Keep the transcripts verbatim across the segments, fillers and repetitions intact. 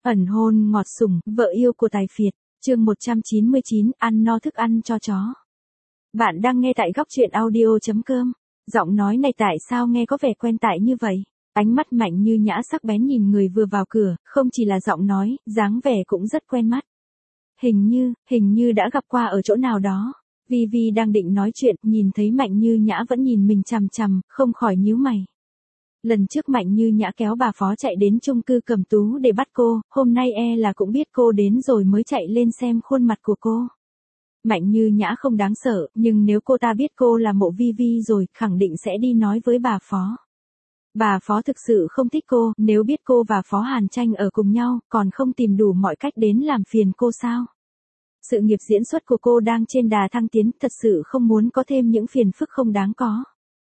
Ẩn hôn ngọt sủng, vợ yêu của tài phiệt, chương một trăm chín mươi chín, ăn no thức ăn cho chó. Bạn đang nghe tại góc truyện audio.com. Giọng nói này tại sao nghe có vẻ quen tai như vậy? Ánh mắt Mạnh Như Nhã sắc bén nhìn người vừa vào cửa, không chỉ là giọng nói, dáng vẻ cũng rất quen mắt. Hình như, hình như đã gặp qua ở chỗ nào đó. Vi Vi đang định nói chuyện, nhìn thấy Mạnh Như Nhã vẫn nhìn mình chằm chằm, không khỏi nhíu mày. Lần trước Mạnh Như Nhã kéo bà Phó chạy đến chung cư Cẩm Tú để bắt cô, hôm nay e là cũng biết cô đến rồi mới chạy lên xem khuôn mặt của cô. Mạnh Như Nhã không đáng sợ, nhưng nếu cô ta biết cô là Mộ Vi Vi rồi, khẳng định sẽ đi nói với bà Phó. Bà Phó thực sự không thích cô, nếu biết cô và Phó Hàn Tranh ở cùng nhau, còn không tìm đủ mọi cách đến làm phiền cô sao? Sự nghiệp diễn xuất của cô đang trên đà thăng tiến, thật sự không muốn có thêm những phiền phức không đáng có.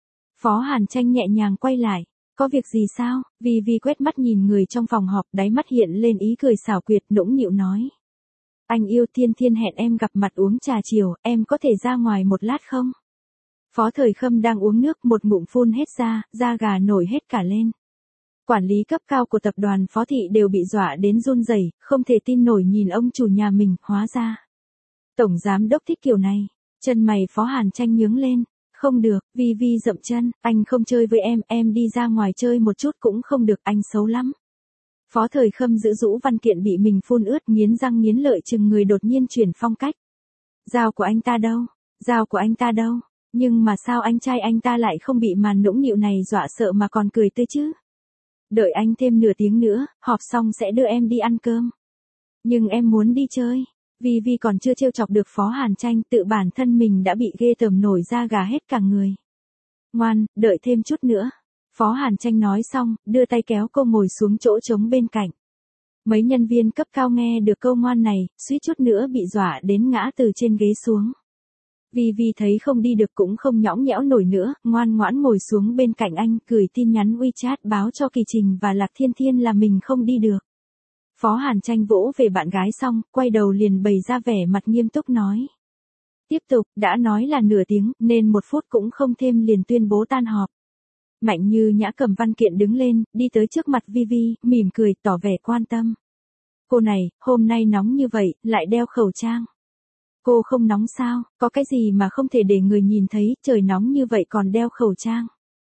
Phó Hàn Tranh nhẹ nhàng quay lại. Có việc gì sao? Vi Vi quét mắt nhìn người trong phòng họp, đáy mắt hiện lên ý cười xảo quyệt, nũng nịu nói. Anh yêu, Thiên Thiên hẹn em gặp mặt uống trà chiều, em có thể ra ngoài một lát không? Phó Thời Khâm đang uống nước, một ngụm phun hết ra, da gà nổi hết cả lên. Quản lý cấp cao của tập đoàn Phó Thị đều bị dọa đến run rẩy, không thể tin nổi nhìn ông chủ nhà mình, hóa ra. Tổng giám đốc thích kiểu này, chân mày Phó Hàn Tranh nhướng lên. Không được, Vi Vi dậm chân, anh không chơi với em, em đi ra ngoài chơi một chút cũng không được, anh xấu lắm. Phó Thời Khâm giữ rũ văn kiện bị mình phun ướt, nghiến răng nghiến lợi chừng người đột nhiên chuyển phong cách. Dao của anh ta đâu? Dao của anh ta đâu? Nhưng mà sao anh trai anh ta lại không bị màn nũng nịu này dọa sợ mà còn cười tươi chứ? Đợi anh thêm nửa tiếng nữa, họp xong sẽ đưa em đi ăn cơm. Nhưng em muốn đi chơi. Vi Vi còn chưa trêu chọc được Phó Hàn Tranh, tự bản thân mình đã bị ghê tởm nổi da gà hết cả người. Ngoan, đợi thêm chút nữa. Phó Hàn Tranh nói xong, đưa tay kéo cô ngồi xuống chỗ trống bên cạnh. Mấy nhân viên cấp cao nghe được câu ngoan này, suýt chút nữa bị dọa đến ngã từ trên ghế xuống. Vi Vi thấy không đi được cũng không nhõng nhẽo nổi nữa, ngoan ngoãn ngồi xuống bên cạnh anh, gửi tin nhắn WeChat báo cho Kỳ Trình và Lạc Thiên Thiên là mình không đi được. Phó Hàn Tranh vỗ về bạn gái xong, quay đầu liền bày ra vẻ mặt nghiêm túc nói. Tiếp tục, đã nói là nửa tiếng, nên một phút cũng không thêm liền tuyên bố tan họp. Mạnh Như Nhã cầm văn kiện đứng lên, đi tới trước mặt Vi Vi, mỉm cười, tỏ vẻ quan tâm. Cô này, hôm nay nóng như vậy, lại đeo khẩu trang. Cô không nóng sao, có cái gì mà không thể để người nhìn thấy, trời nóng như vậy còn đeo khẩu trang.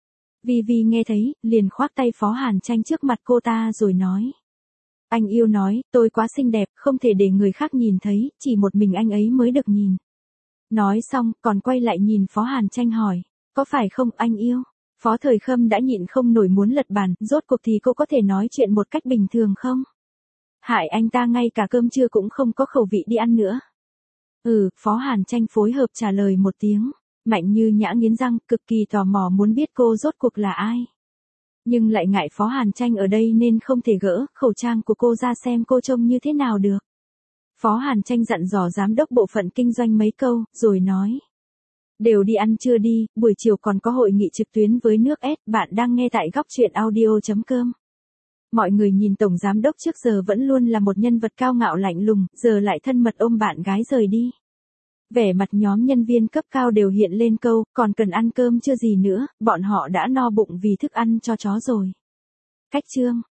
Vi Vi nghe thấy, liền khoác tay Phó Hàn Tranh trước mặt cô ta rồi nói. Anh yêu nói, tôi quá xinh đẹp, không thể để người khác nhìn thấy, chỉ một mình anh ấy mới được nhìn. Nói xong, còn quay lại nhìn Phó Hàn Tranh hỏi, có phải không anh yêu? Phó Thời Khâm đã nhịn không nổi muốn lật bàn, rốt cuộc thì cô có thể nói chuyện một cách bình thường không? Hại anh ta ngay cả cơm trưa cũng không có khẩu vị đi ăn nữa. Ừ, Phó Hàn Tranh phối hợp trả lời một tiếng, Mạnh Như Nhã nghiến răng, cực kỳ tò mò muốn biết cô rốt cuộc là ai. Nhưng lại ngại Phó Hàn Tranh ở đây nên không thể gỡ khẩu trang của cô ra xem cô trông như thế nào được. Phó Hàn Tranh dặn dò giám đốc bộ phận kinh doanh mấy câu, rồi nói. Đều đi ăn trưa đi, buổi chiều còn có hội nghị trực tuyến với nước S, bạn đang nghe tại góc truyện audio.com. Mọi người nhìn Tổng Giám đốc trước giờ vẫn luôn là một nhân vật cao ngạo lạnh lùng, giờ lại thân mật ôm bạn gái rời đi. Vẻ mặt nhóm nhân viên cấp cao đều hiện lên câu, còn cần ăn cơm chưa gì nữa, bọn họ đã no bụng vì thức ăn cho chó rồi. Cách chương.